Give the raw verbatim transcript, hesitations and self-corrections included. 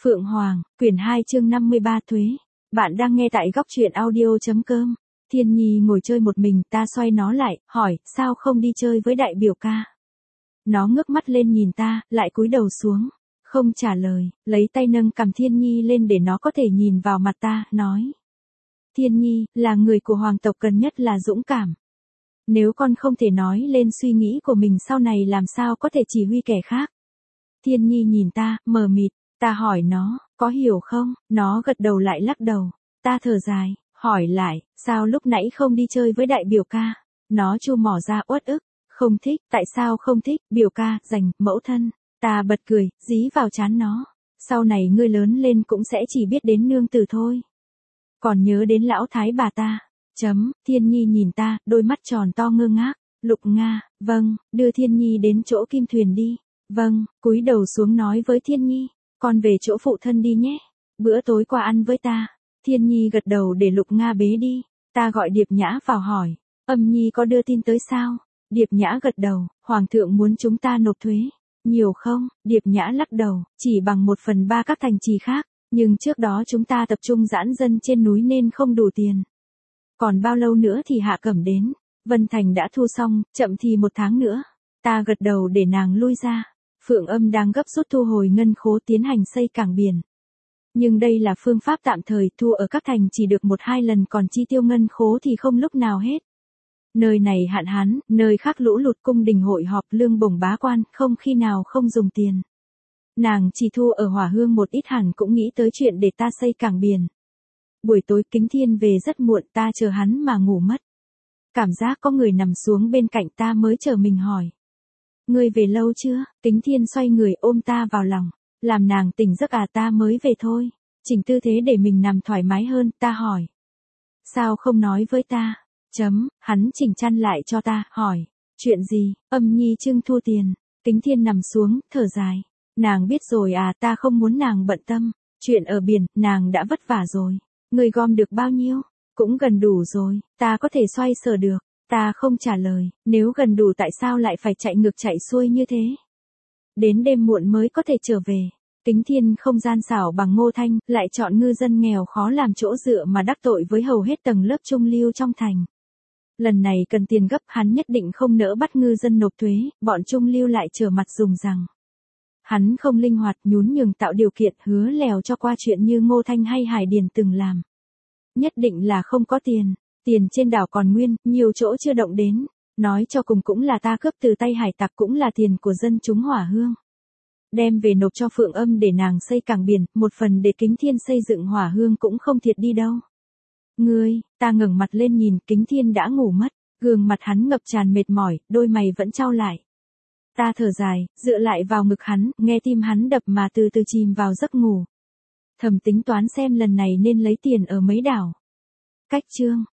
Phượng Hoàng, quyển hai chương năm mươi ba thuế. Bạn đang nghe tại góc truyện audio.com. Thiên Nhi ngồi chơi một mình, ta xoay nó lại, hỏi, sao không đi chơi với đại biểu ca? Nó ngước mắt lên nhìn ta, lại cúi đầu xuống. Không trả lời, lấy tay nâng cằm Thiên Nhi lên để nó có thể nhìn vào mặt ta, nói. Thiên Nhi, là người của hoàng tộc cần nhất là dũng cảm. Nếu con không thể nói lên suy nghĩ của mình sau này làm sao có thể chỉ huy kẻ khác? Thiên Nhi nhìn ta, mờ mịt. Ta hỏi nó, có hiểu không? Nó gật đầu lại lắc đầu. Ta thở dài, hỏi lại, sao lúc nãy không đi chơi với đại biểu ca? Nó chu mỏ ra uất ức. Không thích, tại sao không thích? Biểu ca, dành, mẫu thân. Ta bật cười, dí vào trán nó. Sau này ngươi lớn lên cũng sẽ chỉ biết đến nương tử thôi. Còn nhớ đến lão thái bà ta. Chấm, Thiên Nhi nhìn ta, đôi mắt tròn to ngơ ngác. Lục Nga, vâng, đưa Thiên Nhi đến chỗ kim thuyền đi. Vâng, cúi đầu xuống nói với Thiên Nhi. Con về chỗ phụ thân đi nhé. Bữa tối qua ăn với ta. Thiên Nhi gật đầu để Lục Nga bế đi. Ta gọi Điệp Nhã vào hỏi. Âm Nhi có đưa tin tới sao? Điệp Nhã gật đầu. Hoàng thượng muốn chúng ta nộp thuế. Nhiều không? Điệp Nhã lắc đầu. Chỉ bằng một phần ba các thành trì khác. Nhưng trước đó chúng ta tập trung giãn dân trên núi nên không đủ tiền. Còn bao lâu nữa thì Hạ Cẩm đến? Vân Thành đã thu xong, chậm thì một tháng nữa. Ta gật đầu để nàng lui ra. Phượng Âm đang gấp rút thu hồi ngân khố tiến hành xây cảng biển. Nhưng đây là phương pháp tạm thời, thu ở các thành chỉ được một hai lần, còn chi tiêu ngân khố thì không lúc nào hết. Nơi này hạn hán, nơi khác lũ lụt, cung đình hội họp, lương bổng bá quan, không khi nào không dùng tiền. Nàng chỉ thu ở Hỏa Hương một ít, hẳn cũng nghĩ tới chuyện để ta xây cảng biển. Buổi tối Kính Thiên về rất muộn, ta chờ hắn mà ngủ mất. Cảm giác có người nằm xuống bên cạnh ta mới chờ mình hỏi. Ngươi về lâu chưa? Kính Thiên xoay người ôm ta vào lòng. Làm nàng tỉnh giấc à? Ta mới về thôi. Chỉnh tư thế để mình nằm thoải mái hơn, ta hỏi. Sao không nói với ta? Chấm, hắn chỉnh chăn lại cho ta, hỏi. Chuyện gì? Âm Nhi trưng thu tiền. Kính Thiên nằm xuống, thở dài. Nàng biết rồi à? Ta không muốn nàng bận tâm. Chuyện ở biển, nàng đã vất vả rồi. Ngươi gom được bao nhiêu? Cũng gần đủ rồi, ta có thể xoay sở được. Ta không trả lời, nếu gần đủ tại sao lại phải chạy ngược chạy xuôi như thế? Đến đêm muộn mới có thể trở về. Kính Thiên không gian xảo bằng Ngô Thanh, lại chọn ngư dân nghèo khó làm chỗ dựa mà đắc tội với hầu hết tầng lớp trung lưu trong thành. Lần này cần tiền gấp, hắn nhất định không nỡ bắt ngư dân nộp thuế, bọn trung lưu lại trở mặt dùng rằng. Hắn không linh hoạt, nhún nhường tạo điều kiện, hứa lèo cho qua chuyện như Ngô Thanh hay Hải Điền từng làm. Nhất định là không có tiền. Tiền trên đảo còn nguyên, nhiều chỗ chưa động đến. Nói cho cùng cũng là ta cướp từ tay hải tặc, cũng là tiền của dân chúng Hỏa Hương. Đem về nộp cho Phượng Âm để nàng xây cảng biển, một phần để Kính Thiên xây dựng Hỏa Hương cũng không thiệt đi đâu. Ngươi, ta ngẩng mặt lên nhìn, Kính Thiên đã ngủ mất, gương mặt hắn ngập tràn mệt mỏi, đôi mày vẫn chau lại. Ta thở dài, dựa lại vào ngực hắn, nghe tim hắn đập mà từ từ chìm vào giấc ngủ. Thầm tính toán xem lần này nên lấy tiền ở mấy đảo. Cách chương